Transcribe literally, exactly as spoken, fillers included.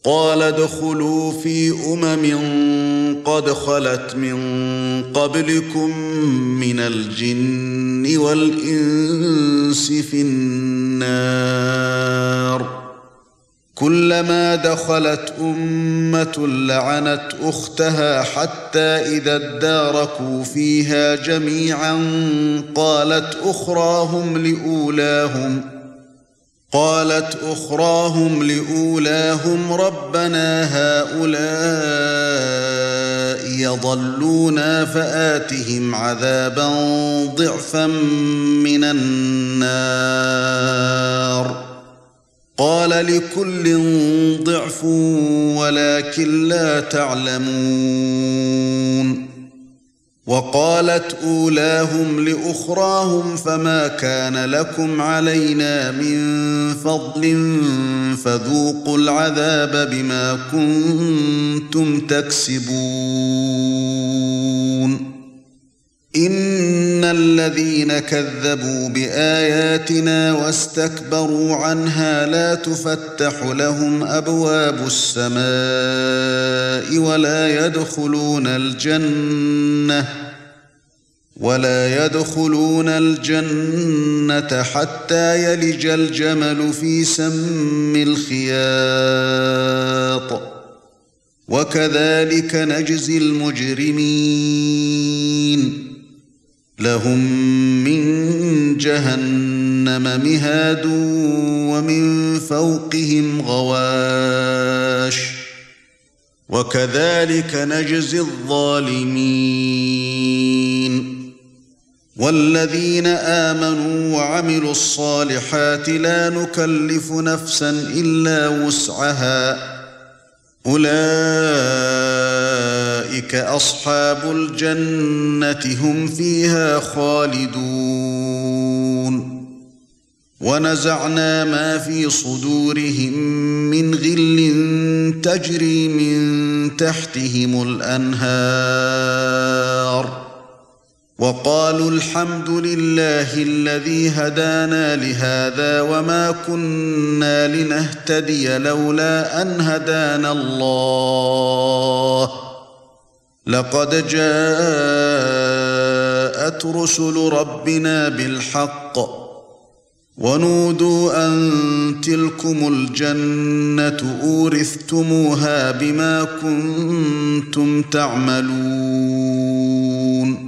قال ادخلوا في أمم قد خلت من قبلكم من الجن والإنس في النار كلما دخلت أمة لعنت أختها حتى إذا اداركوا فيها جميعا قالت أخراهم لأولاهم قالت أخراهم لأولاهم ربنا هؤلاء يضلونا فآتهم عذابا ضعفا من النار قال لكل ضعف ولكن لا تعلمون وقالت أولاهم لأخراهم فما كان لكم علينا من فضل فذوقوا العذاب بما كنتم تكسبون إن الذين كذبوا بآياتنا واستكبروا عنها لا تفتح لهم أبواب السماء ولا يدخلون الجنة ولا يدخلون الجنة حتى يلج الجمل في سم الخياط وكذلك نجزي المجرمين لهم من جهنم مهاد ومن فوقهم غواش وكذلك نجزي الظالمين والذين آمنوا وعملوا الصالحات لا نكلف نفسا إلا وسعها أولئك أصحاب الجنة هم فيها خالدون ونزعنا ما في صدورهم من غل تجري من تحتهم الأنهار وقالوا الحمد لله الذي هدانا لهذا وما كنا لنهتدي لولا أن هدانا الله لقد جاءت رسل ربنا بالحق ونودوا أن تلكم الجنة أورثتموها بما كنتم تعملون